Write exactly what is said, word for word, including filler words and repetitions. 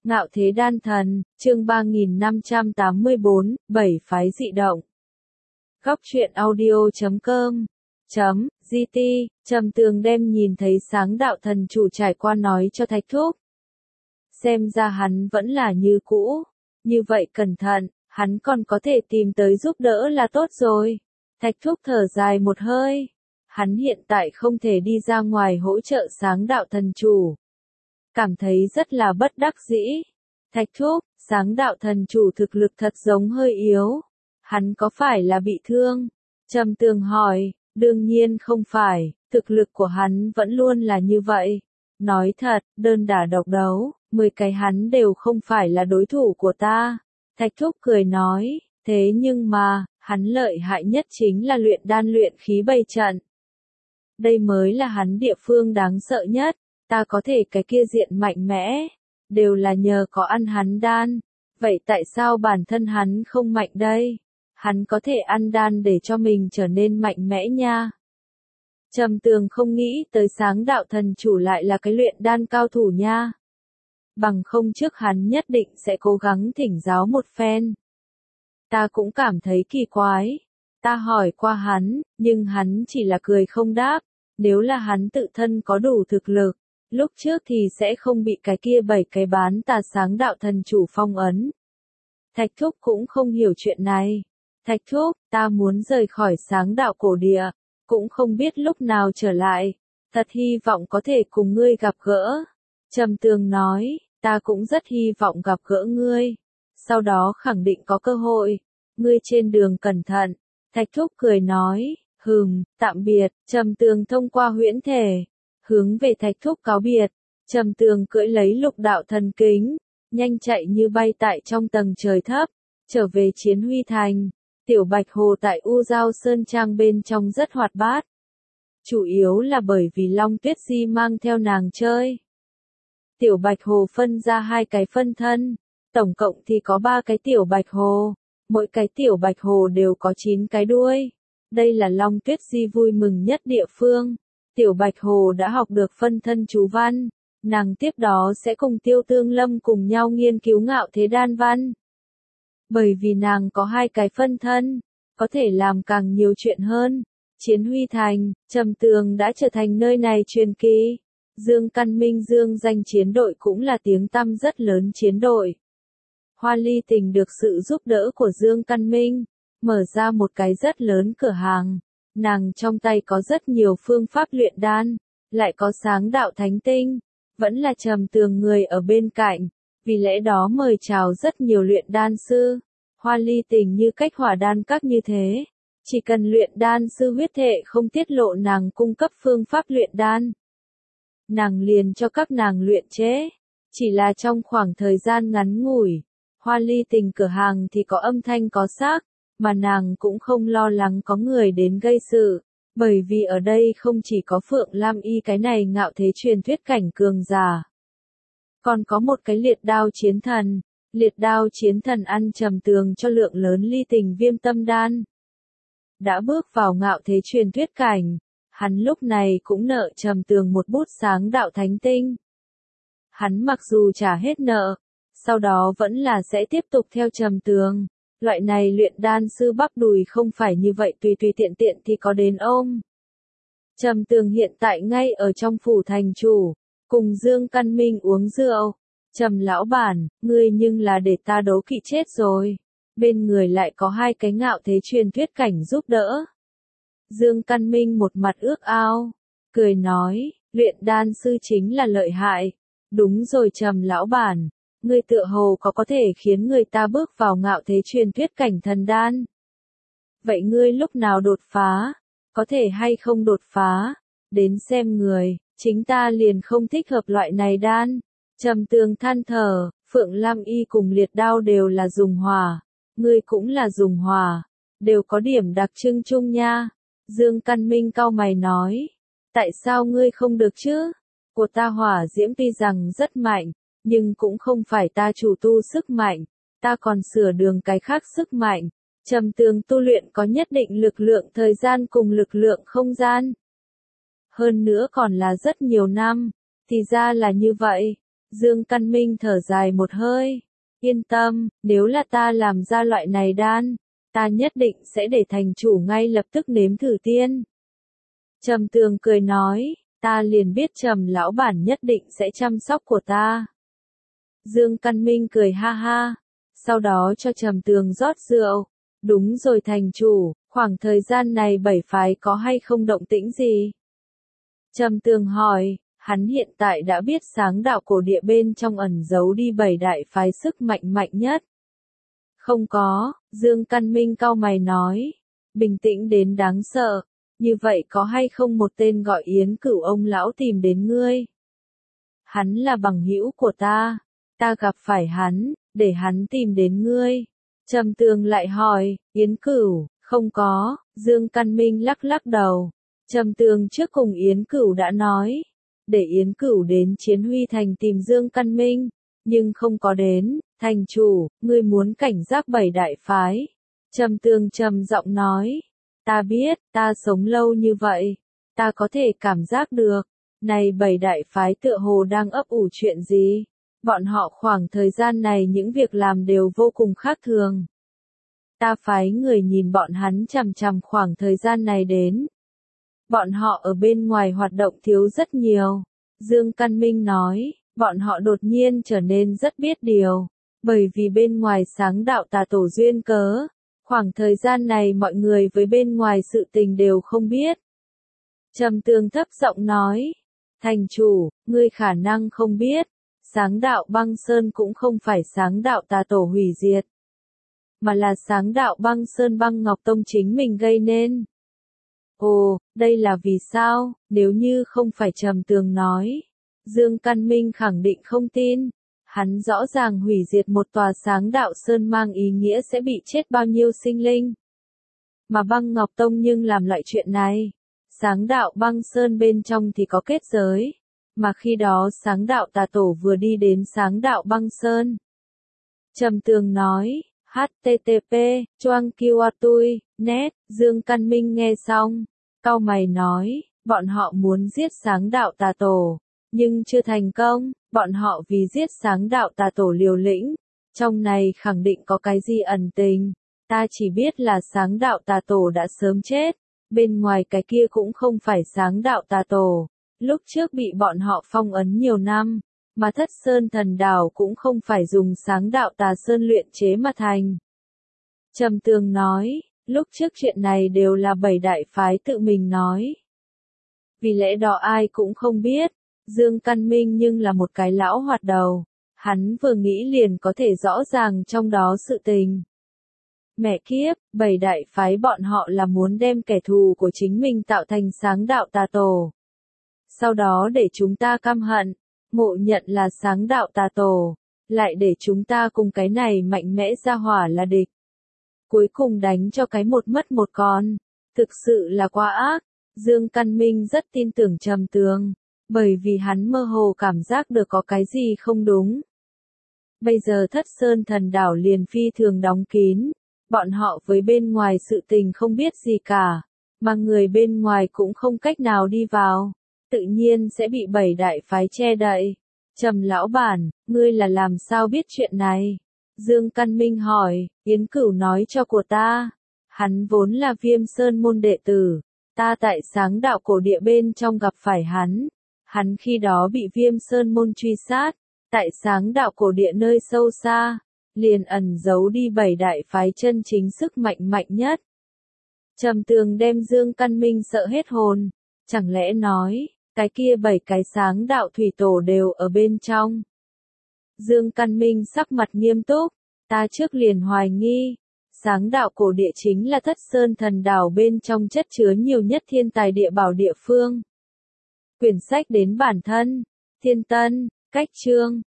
Ngạo Thế Đan Thần, chương ba nghìn năm trăm tám mươi bốn, bảy phái dị động. Góc truyện audio chấm com chấm gt, Trầm Tường đem nhìn thấy sáng đạo thần chủ trải qua nói cho Thạch Thúc. Xem ra hắn vẫn là như cũ, như vậy cẩn thận, hắn còn có thể tìm tới giúp đỡ là tốt rồi. Thạch Thúc thở dài một hơi, hắn hiện tại không thể đi ra ngoài hỗ trợ sáng đạo thần chủ. Cảm thấy rất là bất đắc dĩ. Thạch Thúc, sáng đạo thần chủ thực lực thật giống hơi yếu. Hắn có phải là bị thương? Trầm Tường hỏi, đương nhiên không phải, thực lực của hắn vẫn luôn là như vậy. Nói thật, đơn đả độc đấu, mười cái hắn đều không phải là đối thủ của ta. Thạch Thúc cười nói, thế nhưng mà, hắn lợi hại nhất chính là luyện đan luyện khí bày trận. Đây mới là hắn địa phương đáng sợ nhất. Ta có thể cái kia diện mạnh mẽ, đều là nhờ có ăn hắn đan. Vậy tại sao bản thân hắn không mạnh đây? Hắn có thể ăn đan để cho mình trở nên mạnh mẽ nha. Trầm Tường không nghĩ tới sáng đạo thần chủ lại là cái luyện đan cao thủ nha. Bằng không trước hắn nhất định sẽ cố gắng thỉnh giáo một phen. Ta cũng cảm thấy kỳ quái. Ta hỏi qua hắn, nhưng hắn chỉ là cười không đáp. Nếu là hắn tự thân có đủ thực lực, lúc trước thì sẽ không bị cái kia bảy cái bán tà sáng đạo thần chủ phong ấn. Thạch Thúc cũng không hiểu chuyện này. Thạch Thúc, ta muốn rời khỏi sáng đạo cổ địa, cũng không biết lúc nào trở lại. Thật hy vọng có thể cùng ngươi gặp gỡ. Trầm Tường nói, ta cũng rất hy vọng gặp gỡ ngươi. Sau đó khẳng định có cơ hội. Ngươi trên đường cẩn thận. Thạch Thúc cười nói, hừm, tạm biệt. Trầm Tường thông qua huyễn thể, hướng về Thạch Thúc cáo biệt. Trầm Tường cưỡi lấy lục đạo thần kính, nhanh chạy như bay tại trong tầng trời thấp, trở về Chiến Huy Thành. Tiểu Bạch Hồ tại U Giao Sơn Trang bên trong rất hoạt bát. Chủ yếu là bởi vì Long Tuyết Di mang theo nàng chơi. Tiểu Bạch Hồ phân ra hai cái phân thân, tổng cộng thì có ba cái Tiểu Bạch Hồ, mỗi cái Tiểu Bạch Hồ đều có chín cái đuôi. Đây là Long Tuyết Di vui mừng nhất địa phương. Tiểu Bạch Hồ đã học được phân thân chú văn, nàng tiếp đó sẽ cùng Tiêu Tương Lâm cùng nhau nghiên cứu Ngạo Thế Đan văn. Bởi vì nàng có hai cái phân thân, có thể làm càng nhiều chuyện hơn. Chiến Huy Thành, Trầm Tường đã trở thành nơi này truyền kỳ. Dương Căn Minh Dương danh chiến đội cũng là tiếng tăm rất lớn chiến đội. Hoa Ly Tình được sự giúp đỡ của Dương Căn Minh, mở ra một cái rất lớn cửa hàng. Nàng trong tay có rất nhiều phương pháp luyện đan, lại có sáng đạo thánh tinh, vẫn là Trầm Tường người ở bên cạnh, vì lẽ đó mời chào rất nhiều luyện đan sư. Hoa Ly Tình như cách hỏa đan các như thế, chỉ cần luyện đan sư huyết thệ không tiết lộ nàng cung cấp phương pháp luyện đan, nàng liền cho các nàng luyện chế. Chỉ là trong khoảng thời gian ngắn ngủi, Hoa Ly Tình cửa hàng thì có âm thanh có xác, mà nàng cũng không lo lắng có người đến gây sự, bởi vì ở đây không chỉ có Phượng Lam Y cái này ngạo thế truyền thuyết cảnh cường giả, còn có một cái liệt đao chiến thần. Liệt đao chiến thần ăn Trầm Tường cho lượng lớn ly tình viêm tâm đan. Đã bước vào ngạo thế truyền thuyết cảnh, hắn lúc này cũng nợ Trầm Tường một bút sáng đạo thánh tinh. Hắn mặc dù trả hết nợ, sau đó vẫn là sẽ tiếp tục theo Trầm Tường. Loại này luyện đan sư bắp đùi không phải như vậy tùy tùy tiện tiện thì có đến ôm. Trầm Tường hiện tại ngay ở trong phủ thành chủ, cùng Dương Căn Minh uống rượu. Trầm lão bản, ngươi nhưng là để ta đố kỵ chết rồi. Bên người lại có hai cái ngạo thế truyền thuyết cảnh giúp đỡ. Dương Căn Minh một mặt ước ao, cười nói, luyện đan sư chính là lợi hại. Đúng rồi Trầm lão bản, ngươi tựa hồ có có thể khiến người ta bước vào ngạo thế truyền thuyết cảnh thần đan. Vậy ngươi lúc nào đột phá? Có thể hay không đột phá? Đến xem người, chính ta liền không thích hợp loại này đan. Trầm Tường than thở, Phượng Lam Y cùng liệt đao đều là dùng hỏa, ngươi cũng là dùng hỏa, đều có điểm đặc trưng chung nha. Dương Căn Minh cau mày nói, tại sao ngươi không được chứ? Của ta hỏa diễm tuy rằng rất mạnh, nhưng cũng không phải ta chủ tu sức mạnh, ta còn sửa đường cái khác sức mạnh. Trầm Tường tu luyện có nhất định lực lượng thời gian cùng lực lượng không gian. Hơn nữa còn là rất nhiều năm, thì ra là như vậy. Dương Căn Minh thở dài một hơi. Yên tâm, nếu là ta làm ra loại này đan, ta nhất định sẽ để thành chủ ngay lập tức nếm thử tiên. Trầm Tường cười nói, ta liền biết Trầm lão bản nhất định sẽ chăm sóc của ta. Dương Căn Minh cười ha ha, sau đó cho Trầm Tường rót rượu. Đúng rồi thành chủ, khoảng thời gian này bảy phái có hay không động tĩnh gì? Trầm Tường hỏi, hắn hiện tại đã biết Sáng Đạo Cổ Địa bên trong ẩn giấu đi bảy đại phái sức mạnh mạnh nhất. Không có, Dương Căn Minh cau mày nói, bình tĩnh đến đáng sợ, như vậy có hay không một tên gọi Yến Cửu ông lão tìm đến ngươi? Hắn là bằng hữu của ta, ta gặp phải hắn, để hắn tìm đến ngươi. Trầm Tường lại hỏi, Yến Cửu, không có, Dương Căn Minh lắc lắc đầu. Trầm Tường trước cùng Yến Cửu đã nói, để Yến Cửu đến Chiến Huy Thành tìm Dương Căn Minh, nhưng không có đến. Thành chủ, ngươi muốn cảnh giác bảy đại phái. Trầm Tường trầm giọng nói, ta biết, ta sống lâu như vậy, ta có thể cảm giác được, này bảy đại phái tựa hồ đang ấp ủ chuyện gì. Bọn họ khoảng thời gian này những việc làm đều vô cùng khác thường. Ta phái người nhìn bọn hắn chằm chằm khoảng thời gian này đến. Bọn họ ở bên ngoài hoạt động thiếu rất nhiều. Dương Căn Minh nói, bọn họ đột nhiên trở nên rất biết điều. Bởi vì bên ngoài Sáng Đạo Tà Tổ duyên cớ. Khoảng thời gian này mọi người với bên ngoài sự tình đều không biết. Trầm Tường thấp giọng nói, thành chủ, ngươi khả năng không biết. Sáng Đạo Băng Sơn cũng không phải Sáng Đạo Tà Tổ hủy diệt, mà là Sáng Đạo Băng Sơn Băng Ngọc Tông chính mình gây nên. Ồ, đây là vì sao? Nếu như không phải Trầm Tường nói, Dương Căn Minh khẳng định không tin. Hắn rõ ràng hủy diệt một tòa Sáng Đạo Sơn mang ý nghĩa sẽ bị chết bao nhiêu sinh linh. Mà Băng Ngọc Tông nhưng làm loại chuyện này. Sáng Đạo Băng Sơn bên trong thì có kết giới. Mà khi đó Sáng Đạo Tà Tổ vừa đi đến Sáng Đạo Băng Sơn. Trầm Tường nói, hát tê tê pê, choang kiwa tui, net, Dương Căn Minh nghe xong, cau mày nói, bọn họ muốn giết Sáng Đạo Tà Tổ, nhưng chưa thành công, bọn họ vì giết Sáng Đạo Tà Tổ liều lĩnh, trong này khẳng định có cái gì ẩn tình, ta chỉ biết là Sáng Đạo Tà Tổ đã sớm chết, bên ngoài cái kia cũng không phải Sáng Đạo Tà Tổ. Lúc trước bị bọn họ phong ấn nhiều năm, mà Thất Sơn Thần Đảo cũng không phải dùng Sáng Đạo Tà Sơn luyện chế mà thành. Trầm Tường nói, lúc trước chuyện này đều là bảy đại phái tự mình nói. Vì lẽ đó ai cũng không biết, Dương Căn Minh nhưng là một cái lão hoạt đầu, hắn vừa nghĩ liền có thể rõ ràng trong đó sự tình. Mẹ kiếp, bảy đại phái bọn họ là muốn đem kẻ thù của chính mình tạo thành Sáng Đạo Tà Tổ. Sau đó để chúng ta căm hận, ngộ nhận là Sáng Đạo Tà Tổ, lại để chúng ta cùng cái này mạnh mẽ ra hỏa là địch. Cuối cùng đánh cho cái một mất một con, thực sự là quá ác. Dương Căn Minh rất tin tưởng Trầm Tường, bởi vì hắn mơ hồ cảm giác được có cái gì không đúng. Bây giờ Thất Sơn Thần Đảo liền phi thường đóng kín, bọn họ với bên ngoài sự tình không biết gì cả, mà người bên ngoài cũng không cách nào đi vào. Tự nhiên sẽ bị bảy đại phái che đậy. Trầm lão bản, ngươi là làm sao biết chuyện này? Dương Căn Minh hỏi, Yến Cửu nói cho của ta. Hắn vốn là Viêm Sơn môn đệ tử. Ta tại Sáng Đạo Cổ Địa bên trong gặp phải hắn. Hắn khi đó bị Viêm Sơn môn truy sát. Tại Sáng Đạo Cổ Địa nơi sâu xa. Liền ẩn giấu đi bảy đại phái chân chính sức mạnh mạnh nhất. Trầm Tường đem Dương Căn Minh sợ hết hồn. Chẳng lẽ nói, cái kia bảy cái Sáng Đạo thủy tổ đều ở bên trong. Dương Căn Minh sắc mặt nghiêm túc, ta trước liền hoài nghi, Sáng Đạo Cổ Địa chính là Thất Sơn Thần Đảo bên trong chất chứa nhiều nhất thiên tài địa bảo địa phương. Quyển sách đến bản thân, Thiên Tân, Cách Chương,